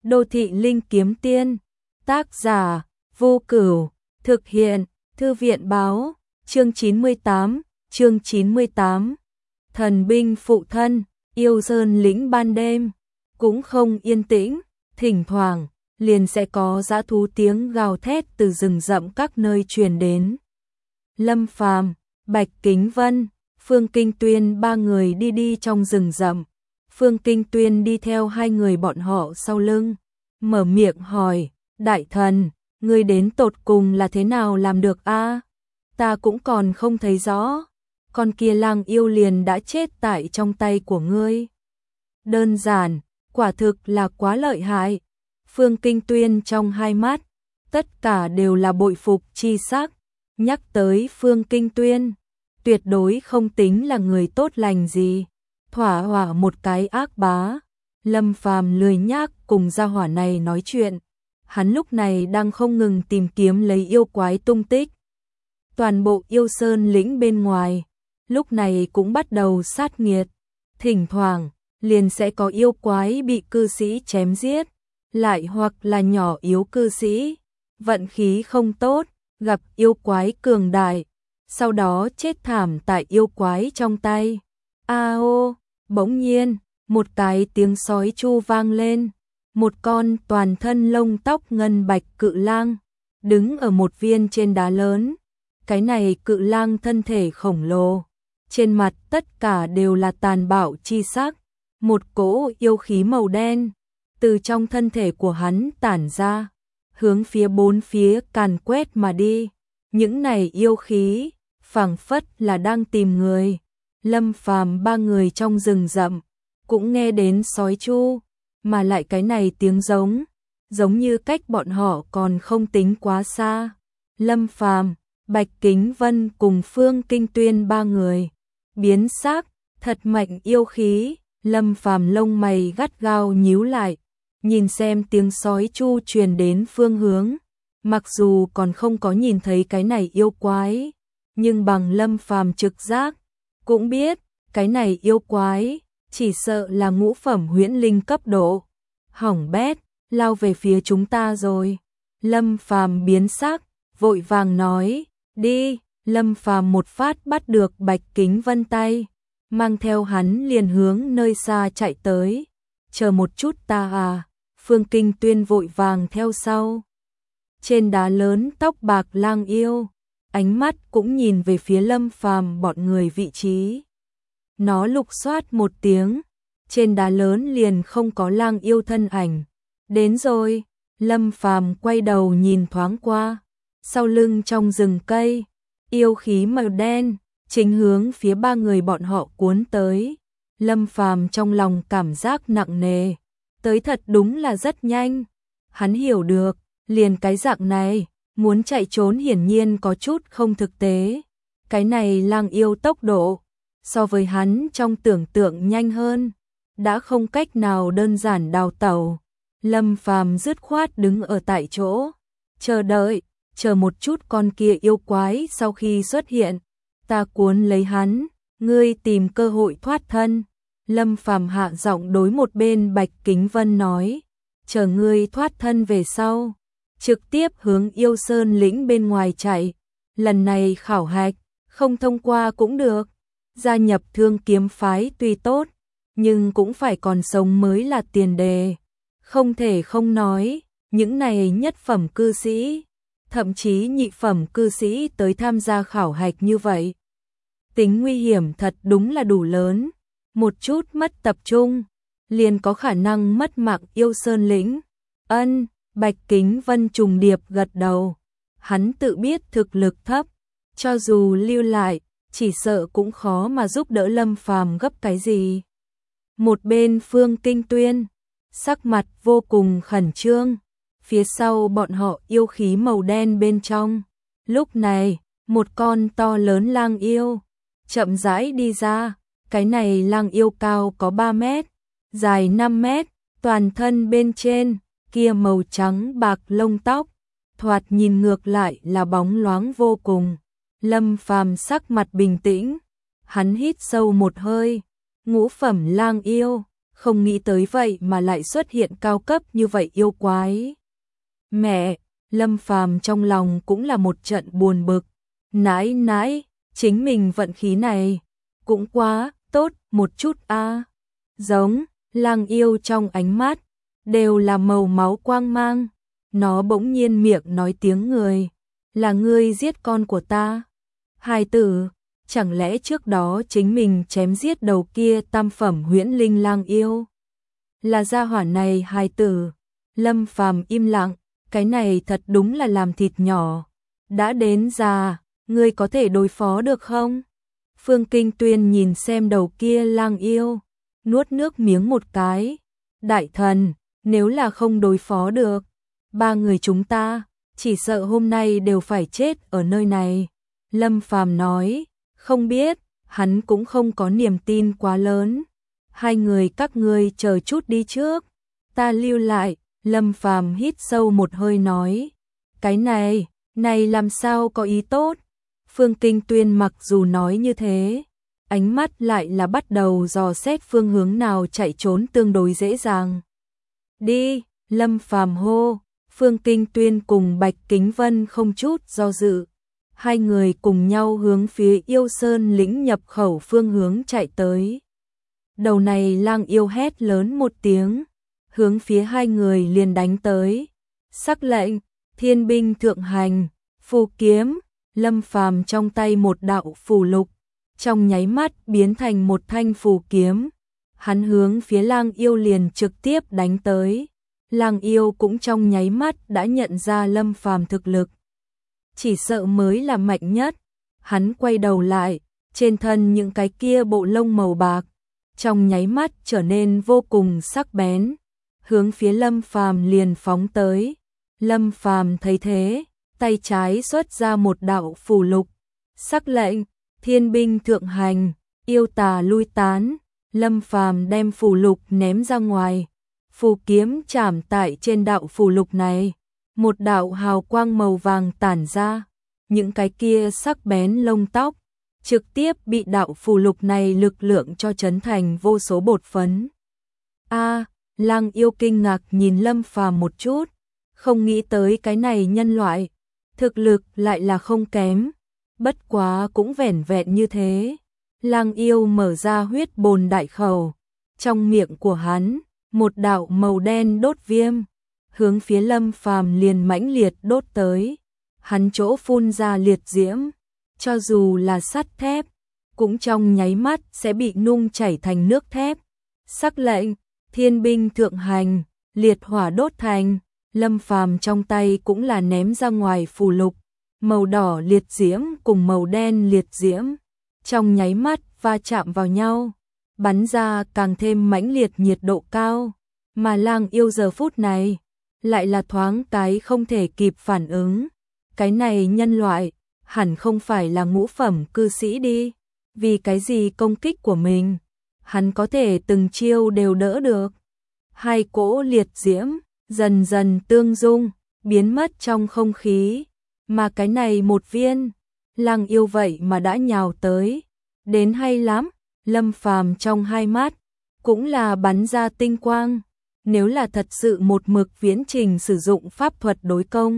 Đô thị linh kiếm tiên, tác giả, Vô Cửu, thực hiện, Thư viện báo, chương 98, chương 98. Thần binh phụ thân, yêu sơn lĩnh ban đêm, cũng không yên tĩnh, thỉnh thoảng, liền sẽ có dã thú tiếng gào thét từ rừng rậm các nơi truyền đến. Lâm Phàm, Bạch Kính Vân, Phương Kinh Tuyên ba người đi trong rừng rậm. Phương Kinh Tuyên đi theo hai người bọn họ sau lưng, mở miệng hỏi, đại thần, ngươi đến tột cùng là thế nào làm được a? Ta cũng còn không thấy rõ, con kia lang yêu liền đã chết tại trong tay của ngươi. Đơn giản, quả thực là quá lợi hại. Phương Kinh Tuyên trong hai mắt, tất cả đều là bội phục chi sắc. Nhắc tới Phương Kinh Tuyên, tuyệt đối không tính là người tốt lành gì, thỏa hỏa một cái ác bá. Lâm Phàm lười nhác cùng gia hỏa này nói chuyện, hắn lúc này đang không ngừng tìm kiếm lấy yêu quái tung tích. Toàn bộ yêu sơn lĩnh bên ngoài, lúc này cũng bắt đầu sát nghiệt, thỉnh thoảng, liền sẽ có yêu quái bị cư sĩ chém giết, lại hoặc là nhỏ yếu cư sĩ, vận khí không tốt, gặp yêu quái cường đại, sau đó chết thảm tại yêu quái trong tay. A ô, bỗng nhiên, một cái tiếng sói chu vang lên, một con toàn thân lông tóc ngân bạch cự lang, đứng ở một viên trên đá lớn. Cái này cự lang thân thể khổng lồ, trên mặt tất cả đều là tàn bạo chi sắc, một cỗ yêu khí màu đen, từ trong thân thể của hắn tản ra, hướng phía bốn phía càn quét mà đi. Những này yêu khí, phảng phất là đang tìm người. Lâm Phàm ba người trong rừng rậm, cũng nghe đến sói chu, mà lại cái này tiếng giống như cách bọn họ còn không tính quá xa. Lâm Phàm, Bạch Kính Vân cùng Phương Kinh Tuyên ba người, biến sắc, thật mạnh yêu khí. Lâm Phàm lông mày gắt gao nhíu lại, nhìn xem tiếng sói chu truyền đến phương hướng. Mặc dù còn không có nhìn thấy cái này yêu quái, nhưng bằng Lâm Phàm trực giác, cũng biết cái này yêu quái chỉ sợ là ngũ phẩm huyễn linh cấp độ. Hỏng bét, lao về phía chúng ta rồi. Lâm Phàm biến sắc, vội vàng nói, đi. Lâm Phàm một phát bắt được Bạch Kính Vân tay, mang theo hắn liền hướng nơi xa chạy tới. Chờ một chút ta à. Phương Kinh Tuyên vội vàng theo sau. Trên đá lớn tóc bạc lang yêu, ánh mắt cũng nhìn về phía Lâm Phàm bọn người vị trí. Nó lục soát một tiếng, trên đá lớn liền không có lang yêu thân ảnh. Đến rồi. Lâm Phàm quay đầu nhìn thoáng qua, sau lưng trong rừng cây, yêu khí màu đen chính hướng phía ba người bọn họ cuốn tới. Lâm Phàm trong lòng cảm giác nặng nề, tới thật đúng là rất nhanh. Hắn hiểu được, liền cái dạng này, muốn chạy trốn hiển nhiên có chút không thực tế. Cái này lang yêu tốc độ, so với hắn trong tưởng tượng nhanh hơn, đã không cách nào đơn giản đào tẩu. Lâm Phàm dứt khoát đứng ở tại chỗ, chờ đợi, chờ một chút con kia yêu quái sau khi xuất hiện, ta cuốn lấy hắn, ngươi tìm cơ hội thoát thân. Lâm Phàm hạ giọng đối một bên Bạch Kính Vân nói, chờ ngươi thoát thân về sau, trực tiếp hướng yêu sơn lĩnh bên ngoài chạy. Lần này khảo hạch, không thông qua cũng được. Gia nhập Thương Kiếm phái tuy tốt, nhưng cũng phải còn sống mới là tiền đề. Không thể không nói, những này nhất phẩm cư sĩ, thậm chí nhị phẩm cư sĩ tới tham gia khảo hạch như vậy, tính nguy hiểm thật đúng là đủ lớn. Một chút mất tập trung, liền có khả năng mất mạng yêu sơn lĩnh. Ân, Bạch Kính Vân trùng điệp gật đầu. Hắn tự biết thực lực thấp, cho dù lưu lại, chỉ sợ cũng khó mà giúp đỡ Lâm Phàm gấp cái gì. Một bên Phương Kinh Tuyên, sắc mặt vô cùng khẩn trương, phía sau bọn họ yêu khí màu đen bên trong. Lúc này, một con to lớn lang yêu chậm rãi đi ra. Cái này lang yêu cao có 3 mét, dài 5 mét, toàn thân bên trên, kia màu trắng bạc lông tóc, thoạt nhìn ngược lại là bóng loáng vô cùng. Lâm Phàm sắc mặt bình tĩnh, hắn hít sâu một hơi, ngũ phẩm lang yêu, không nghĩ tới vậy mà lại xuất hiện cao cấp như vậy yêu quái. Mẹ, Lâm Phàm trong lòng cũng là một trận buồn bực, nãi, chính mình vận khí này cũng quá tốt một chút a. Giống, lang yêu trong ánh mắt đều là màu máu quang mang, nó bỗng nhiên miệng nói tiếng người, là ngươi giết con của ta. Hài tử, chẳng lẽ trước đó chính mình chém giết đầu kia tam phẩm huyễn linh lang yêu? Là gia hỏa này hài tử. Lâm Phàm im lặng, cái này thật đúng là làm thịt nhỏ. Đã đến già, ngươi có thể đối phó được không? Phương Kinh Tuyên nhìn xem đầu kia lang yêu, nuốt nước miếng một cái. Đại thần, nếu là không đối phó được, ba người chúng ta chỉ sợ hôm nay đều phải chết ở nơi này. Lâm Phàm nói, không biết, hắn cũng không có niềm tin quá lớn. Hai người các ngươi chờ chút đi trước, ta lưu lại. Lâm Phàm hít sâu một hơi nói, cái này làm sao có ý tốt. Phương Kinh Tuyên mặc dù nói như thế, ánh mắt lại là bắt đầu dò xét phương hướng nào chạy trốn tương đối dễ dàng. Đi, Lâm Phàm hô. Phương Kinh Tuyên cùng Bạch Kính Vân không chút do dự, hai người cùng nhau hướng phía Yêu Sơn lĩnh nhập khẩu phương hướng chạy tới. Đầu này lang yêu hét lớn một tiếng, hướng phía hai người liền đánh tới. Sắc lệnh, thiên binh thượng hành, phù kiếm. Lâm Phàm trong tay một đạo phù lục, trong nháy mắt biến thành một thanh phù kiếm. Hắn hướng phía lang yêu liền trực tiếp đánh tới. Lang yêu cũng trong nháy mắt đã nhận ra Lâm Phàm thực lực, chỉ sợ mới là mạnh nhất. Hắn quay đầu lại, trên thân những cái kia bộ lông màu bạc trong nháy mắt trở nên vô cùng sắc bén, hướng phía Lâm Phàm liền phóng tới. Lâm Phàm thấy thế, tay trái xuất ra một đạo phù lục, sắc lệnh, thiên binh thượng hành, yêu tà lui tán. Lâm Phàm đem phù lục ném ra ngoài, phù kiếm chạm tại trên đạo phù lục này, một đạo hào quang màu vàng tản ra, những cái kia sắc bén lông tóc trực tiếp bị đạo phù lục này lực lượng cho chấn thành vô số bột phấn. Lang yêu kinh ngạc nhìn Lâm Phàm một chút, không nghĩ tới cái này nhân loại thực lực lại là không kém, bất quá cũng vẻn vẹn như thế. Lang yêu mở ra huyết bồn đại khẩu, trong miệng của hắn một đạo màu đen đốt viêm, hướng phía Lâm Phàm liền mãnh liệt đốt tới. Hắn chỗ phun ra liệt diễm, cho dù là sắt thép, cũng trong nháy mắt sẽ bị nung chảy thành nước thép. Sắc lệnh, thiên binh thượng hành, liệt hỏa đốt thành. Lâm Phàm trong tay cũng là ném ra ngoài phù lục, màu đỏ liệt diễm cùng màu đen liệt diễm trong nháy mắt va chạm vào nhau, bắn ra càng thêm mãnh liệt nhiệt độ cao. Mà lang yêu giờ phút này lại là thoáng cái không thể kịp phản ứng. Cái này nhân loại hẳn không phải là ngũ phẩm cư sĩ đi, vì cái gì công kích của mình hắn có thể từng chiêu đều đỡ được. Hai cỗ liệt diễm dần dần tương dung, biến mất trong không khí, mà cái này một viên lang yêu vậy mà đã nhào tới, đến hay lắm. Lâm Phàm trong hai mắt cũng là bắn ra tinh quang, nếu là thật sự một mực viễn trình sử dụng pháp thuật đối công,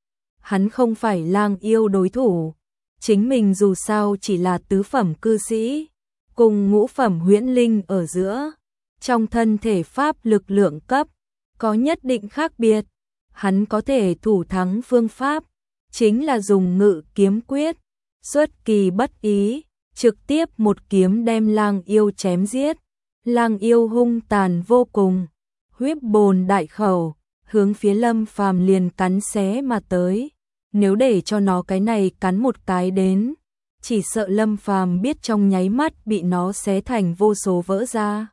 hắn không phải lang yêu đối thủ. Chính mình dù sao chỉ là tứ phẩm cư sĩ, cùng ngũ phẩm huyễn linh ở giữa, trong thân thể pháp lực lượng cấp có nhất định khác biệt. Hắn có thể thủ thắng phương pháp chính là dùng ngự kiếm quyết, xuất kỳ bất ý, trực tiếp một kiếm đem lang yêu chém giết. Lang yêu hung tàn vô cùng, huyết bồn đại khẩu, hướng phía Lâm Phàm liền cắn xé mà tới. Nếu để cho nó cái này cắn một cái đến, chỉ sợ Lâm Phàm biết trong nháy mắt bị nó xé thành vô số vỡ ra.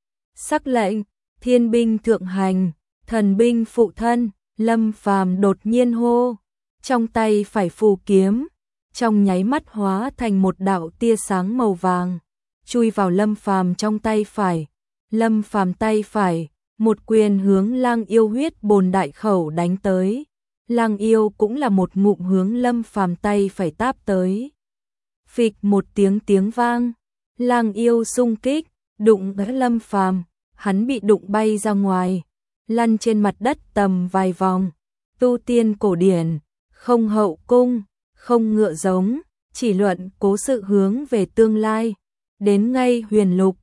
Sắc lệnh, thiên binh thượng hành, thần binh phụ thân. Lâm Phàm đột nhiên hô, trong tay phải phù kiếm trong nháy mắt hóa thành một đạo tia sáng màu vàng, chui vào Lâm Phàm trong tay phải. Lâm Phàm tay phải một quyền hướng lang yêu huyết bồn đại khẩu đánh tới. Lang yêu cũng là một ngụm hướng Lâm Phàm tay phải táp tới. Phịch một tiếng vang, lang yêu xung kích, đụng tới Lâm Phàm, hắn bị đụng bay ra ngoài, lăn trên mặt đất tầm vài vòng. Tu tiên cổ điển, không hậu cung, không ngựa giống, chỉ luận cố sự hướng về tương lai. Đến ngay huyền lục,